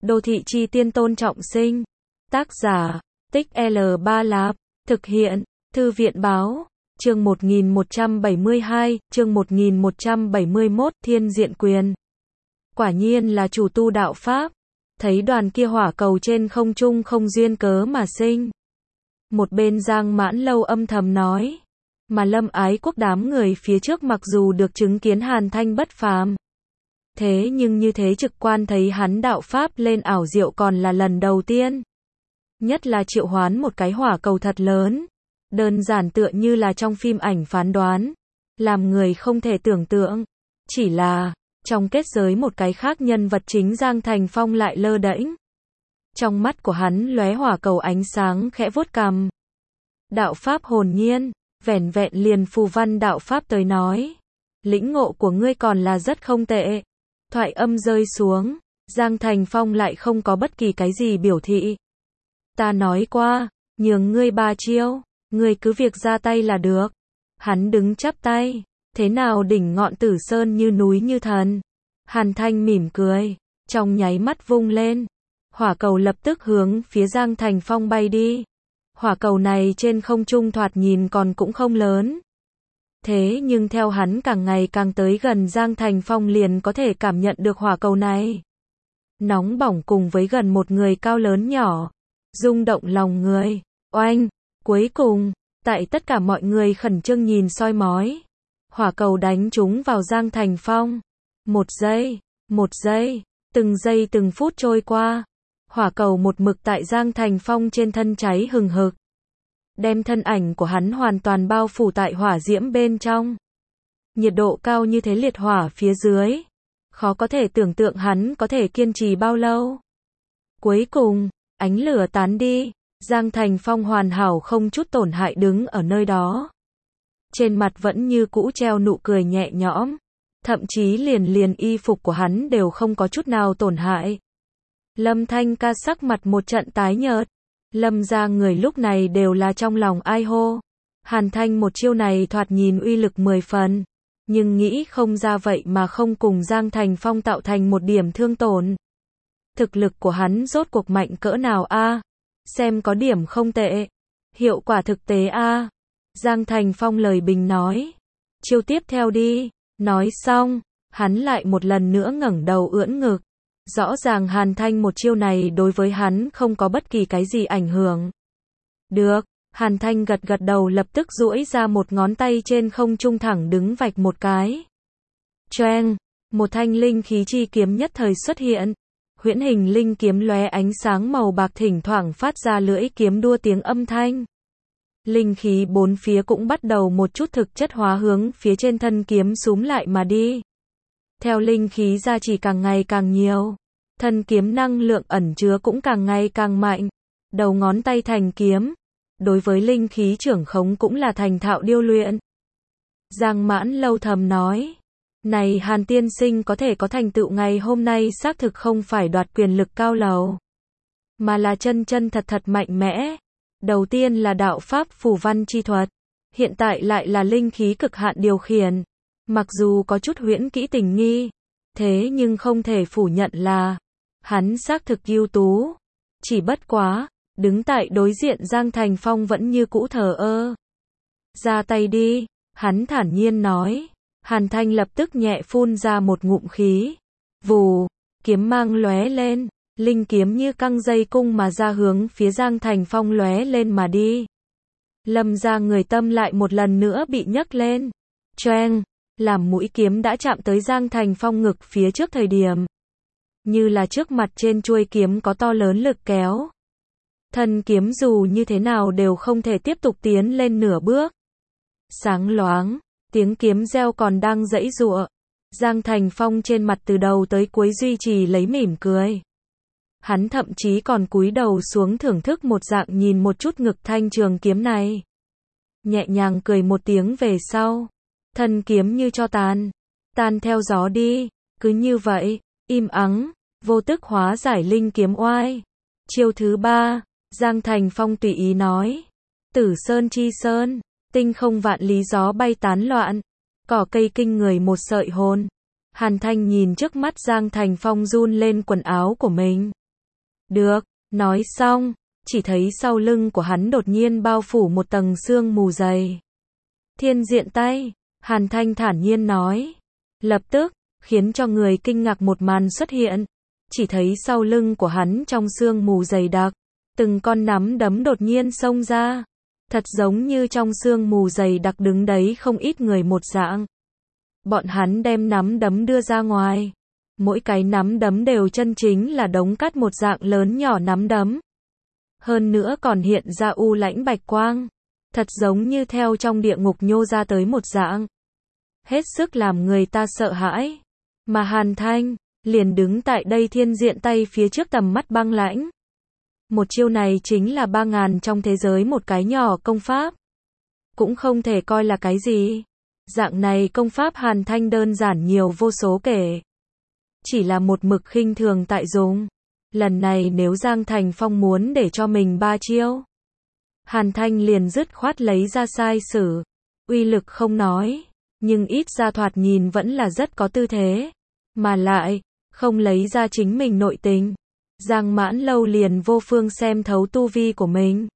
Đô thị chi tiên Tôn Trọng Sinh. Tác giả, Tích L3 Lạp. Thực hiện, Thư viện báo. Chương 1172, chương 1171, Thiên Diện Quyền. Quả nhiên là chủ tu đạo Pháp. Thấy đoàn kia hỏa cầu trên không trung không duyên cớ mà sinh. Một bên Giang Mãn Lâu âm thầm nói. Mà Lâm Ái Quốc đám người phía trước mặc dù được chứng kiến Hàn Thanh bất phàm. Thế nhưng như thế trực quan thấy hắn đạo Pháp lên ảo diệu còn là lần đầu tiên. Nhất là triệu hoán một cái hỏa cầu thật lớn. Đơn giản tựa như là trong phim ảnh phán đoán. Làm người không thể tưởng tượng. Chỉ là, trong kết giới một cái khác nhân vật chính Giang Thành Phong lại lơ đễnh. Trong mắt của hắn lóe hỏa cầu ánh sáng khẽ vuốt cằm. Đạo Pháp hồn nhiên, vẻn vẹn liền phù văn đạo Pháp tới nói. Lĩnh ngộ của ngươi còn là rất không tệ. Thoại âm rơi xuống, Giang Thành Phong lại không có bất kỳ cái gì biểu thị. Ta nói qua, nhường ngươi 3 chiêu, ngươi cứ việc ra tay là được. Hắn đứng chắp tay, thế nào đỉnh ngọn Tử Sơn như núi như thần. Hàn Thanh mỉm cười, trong nháy mắt vung lên. Hỏa cầu lập tức hướng phía Giang Thành Phong bay đi. Hỏa cầu này trên không trung thoạt nhìn còn cũng không lớn. Thế nhưng theo hắn càng ngày càng tới gần Giang Thành Phong liền có thể cảm nhận được hỏa cầu này. Nóng bỏng cùng với gần một người cao lớn nhỏ. Rung động lòng người. Oanh! Cuối cùng, tại tất cả mọi người khẩn trương nhìn soi mói. Hỏa cầu đánh trúng vào Giang Thành Phong. Một giây, từng giây từng phút trôi qua. Hỏa cầu một mực tại Giang Thành Phong trên thân cháy hừng hực. Đem thân ảnh của hắn hoàn toàn bao phủ tại hỏa diễm bên trong. Nhiệt độ cao như thế liệt hỏa phía dưới. Khó có thể tưởng tượng hắn có thể kiên trì bao lâu. Cuối cùng, ánh lửa tán đi. Giang Thành Phong hoàn hảo không chút tổn hại đứng ở nơi đó. Trên mặt vẫn như cũ treo nụ cười nhẹ nhõm. Thậm chí liền y phục của hắn đều không có chút nào tổn hại. Lâm Thanh Ca sắc mặt một trận tái nhợt. Lâm ra người lúc này đều là trong lòng ai hô. Hàn Thanh một chiêu này thoạt nhìn uy lực 10 phần. Nhưng nghĩ không ra vậy mà không cùng Giang Thành Phong tạo thành một điểm thương tổn. Thực lực của hắn rốt cuộc mạnh cỡ nào a? Xem có điểm không tệ. Hiệu quả thực tế a. Giang Thành Phong lời bình nói. Chiêu tiếp theo đi. Nói xong, hắn lại một lần nữa ngẩng đầu ưỡn ngực. Rõ ràng Hàn Thanh một chiêu này đối với hắn không có bất kỳ cái gì ảnh hưởng. Được, Hàn Thanh gật gật đầu lập tức duỗi ra một ngón tay trên không trung thẳng đứng vạch một cái. Choeng, một thanh linh khí chi kiếm nhất thời xuất hiện. Huyễn hình linh kiếm lóe ánh sáng màu bạc thỉnh thoảng phát ra lưỡi kiếm đua tiếng âm thanh. Linh khí bốn phía cũng bắt đầu một chút thực chất hóa hướng phía trên thân kiếm súm lại mà đi. Theo linh khí ra chỉ càng ngày càng nhiều, thân kiếm năng lượng ẩn chứa cũng càng ngày càng mạnh. Đầu ngón tay thành kiếm, đối với linh khí trưởng khống cũng là thành thạo điêu luyện. Giang Mãn Lâu thầm nói, này Hàn tiên sinh có thể có thành tựu ngày hôm nay xác thực không phải đoạt quyền lực cao lầu, mà là chân thật mạnh mẽ. Đầu tiên là đạo Pháp phù văn chi thuật, hiện tại lại là linh khí cực hạn điều khiển. Mặc dù có chút huyễn kỹ tình nghi, thế nhưng không thể phủ nhận là hắn xác thực ưu tú. Chỉ bất quá, đứng tại đối diện Giang Thành Phong vẫn như cũ thờ ơ. Ra tay đi, hắn thản nhiên nói. Hàn Thanh lập tức nhẹ phun ra một ngụm khí. Vù, kiếm mang lóe lên, linh kiếm như căng dây cung mà ra hướng phía Giang Thành Phong lóe lên mà đi. Lâm ra người tâm lại một lần nữa bị nhấc lên. Choeng, làm mũi kiếm đã chạm tới Giang Thành Phong ngực phía trước thời điểm. Như là trước mặt trên chuôi kiếm có to lớn lực kéo. Thân kiếm dù như thế nào đều không thể tiếp tục tiến lên nửa bước. Sáng loáng, tiếng kiếm reo còn đang giãy giụa. Giang Thành Phong trên mặt từ đầu tới cuối duy trì lấy mỉm cười. Hắn thậm chí còn cúi đầu xuống thưởng thức một dạng nhìn một chút ngực thanh trường kiếm này. Nhẹ nhàng cười một tiếng về sau. Thân kiếm như cho tan theo gió đi. Cứ như vậy, im ắng, vô tức hóa giải linh kiếm oai. Chiêu thứ 3, Giang Thành Phong tùy ý nói. Tử sơn chi sơn, tinh không vạn lý gió bay tán loạn. Cỏ cây kinh người một sợi hồn. Hàn Thanh nhìn trước mắt Giang Thành Phong run lên quần áo của mình. Được, nói xong, chỉ thấy sau lưng của hắn đột nhiên bao phủ một tầng sương mù dày. Thiên diện tay, Hàn Thanh thản nhiên nói. Lập tức, khiến cho người kinh ngạc một màn xuất hiện. Chỉ thấy sau lưng của hắn trong sương mù dày đặc, từng con nắm đấm đột nhiên xông ra. Thật giống như trong sương mù dày đặc đứng đấy không ít người một dạng. Bọn hắn đem nắm đấm đưa ra ngoài. Mỗi cái nắm đấm đều chân chính là đống cát một dạng lớn nhỏ nắm đấm. Hơn nữa còn hiện ra u lãnh bạch quang. Thật giống như theo trong địa ngục nhô ra tới một dạng. Hết sức làm người ta sợ hãi. Mà Hàn Thanh, liền đứng tại đây thiên diện tay phía trước tầm mắt băng lãnh. Một chiêu này chính là 3.000 trong thế giới một cái nhỏ công pháp. Cũng không thể coi là cái gì. Dạng này công pháp Hàn Thanh đơn giản nhiều vô số kể. Chỉ là một mực khinh thường tại dùng. Lần này nếu Giang Thành Phong muốn để cho mình 3 chiêu, Hàn Thanh liền dứt khoát lấy ra sai sử. Uy lực không nói, nhưng ít ra thoạt nhìn vẫn là rất có tư thế. Mà lại, không lấy ra chính mình nội tình. Giang Mãn Lâu liền vô phương xem thấu tu vi của mình.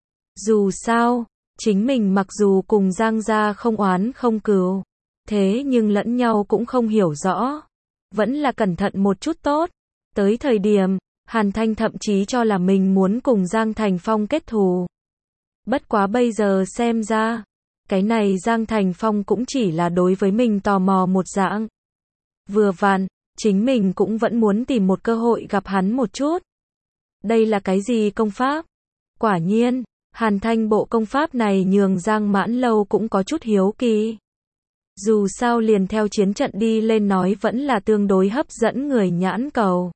Dù sao, chính mình mặc dù cùng Giang gia không oán không cừu, thế nhưng lẫn nhau cũng không hiểu rõ. Vẫn là cẩn thận một chút tốt. Tới thời điểm, Hàn Thanh thậm chí cho là mình muốn cùng Giang Thành Phong kết thù. Bất quá bây giờ xem ra, cái này Giang Thành Phong cũng chỉ là đối với mình tò mò một dạng. Vừa vặn, chính mình cũng vẫn muốn tìm một cơ hội gặp hắn một chút. Đây là cái gì công pháp? Quả nhiên, Hàn Thanh bộ công pháp này nhường Giang Mãn Lâu cũng có chút hiếu kỳ. Dù sao liền theo chiến trận đi lên nói vẫn là tương đối hấp dẫn người nhãn cầu.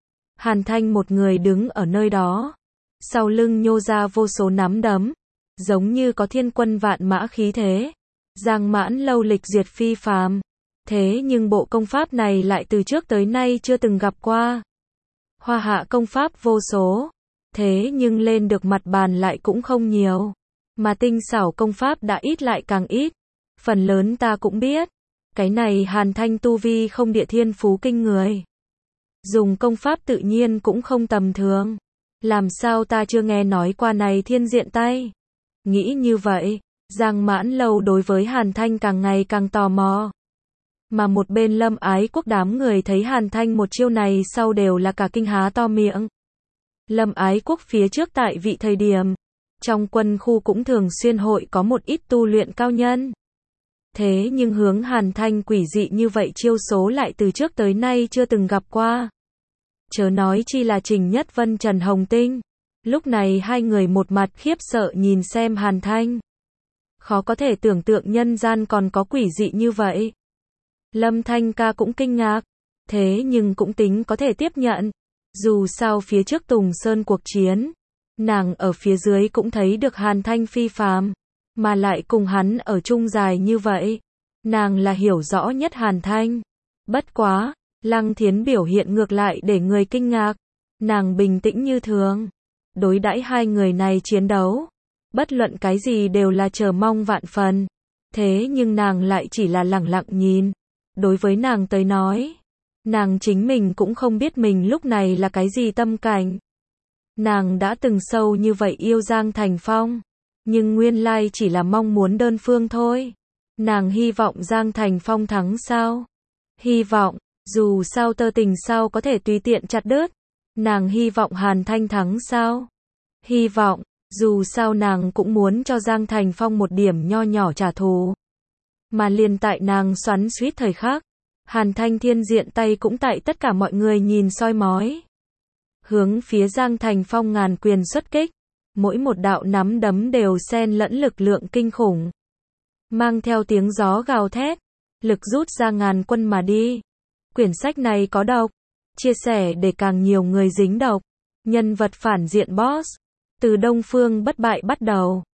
Hàn Thanh một người đứng ở nơi đó. Sau lưng nhô ra vô số nắm đấm. Giống như có thiên quân vạn mã khí thế. Giang Mãn Lâu lịch duyệt phi phàm. Thế nhưng bộ công pháp này lại từ trước tới nay chưa từng gặp qua. Hoa hạ công pháp vô số. Thế nhưng lên được mặt bàn lại cũng không nhiều. Mà tinh xảo công pháp đã ít lại càng ít. Phần lớn ta cũng biết. Cái này Hàn Thanh tu vi không địa thiên phú kinh người. Dùng công pháp tự nhiên cũng không tầm thường. Làm sao ta chưa nghe nói qua này thiên diện tay. Nghĩ như vậy, Giang Mãn Lâu đối với Hàn Thanh càng ngày càng tò mò. Mà một bên Lâm Ái Quốc đám người thấy Hàn Thanh một chiêu này sau đều là cả kinh há to miệng. Lâm Ái Quốc phía trước tại vị thời điểm, trong quân khu cũng thường xuyên hội có một ít tu luyện cao nhân. Thế nhưng hướng Hàn Thanh quỷ dị như vậy chiêu số lại từ trước tới nay chưa từng gặp qua. Chớ nói chi là Trình Nhất Vân Trần Hồng Tinh. Lúc này hai người một mặt khiếp sợ nhìn xem Hàn Thanh. Khó có thể tưởng tượng nhân gian còn có quỷ dị như vậy. Lâm Thanh ca cũng kinh ngạc. Thế nhưng cũng tính có thể tiếp nhận. Dù sao phía trước Tùng Sơn cuộc chiến, nàng ở phía dưới cũng thấy được Hàn Thanh phi phàm. Mà lại cùng hắn ở chung dài như vậy. Nàng là hiểu rõ nhất Hàn Thanh. Bất quá, Lăng Thiến biểu hiện ngược lại để người kinh ngạc. Nàng bình tĩnh như thường. Đối đãi hai người này chiến đấu. Bất luận cái gì đều là chờ mong vạn phần. Thế nhưng nàng lại chỉ là lẳng lặng nhìn. Đối với nàng tới nói, nàng chính mình cũng không biết mình lúc này là cái gì tâm cảnh. Nàng đã từng sâu như vậy yêu Giang Thành Phong. Nhưng nguyên lai chỉ là mong muốn đơn phương thôi. Nàng hy vọng Giang Thành Phong thắng sao? Hy vọng, dù sao tơ tình sao có thể tùy tiện chặt đứt. Nàng hy vọng Hàn Thanh thắng sao? Hy vọng, dù sao nàng cũng muốn cho Giang Thành Phong một điểm nho nhỏ trả thù. Mà liền tại nàng xoắn xuýt thời khắc, Hàn Thanh thiên diện tay cũng tại tất cả mọi người nhìn soi mói. Hướng phía Giang Thành Phong ngàn quyền xuất kích. Mỗi một đạo nắm đấm đều xen lẫn lực lượng kinh khủng. Mang theo tiếng gió gào thét. Lực rút ra ngàn quân mà đi. Quyển sách này có độc. Chia sẻ để càng nhiều người dính độc. Nhân vật phản diện boss. Từ Đông Phương bất bại bắt đầu.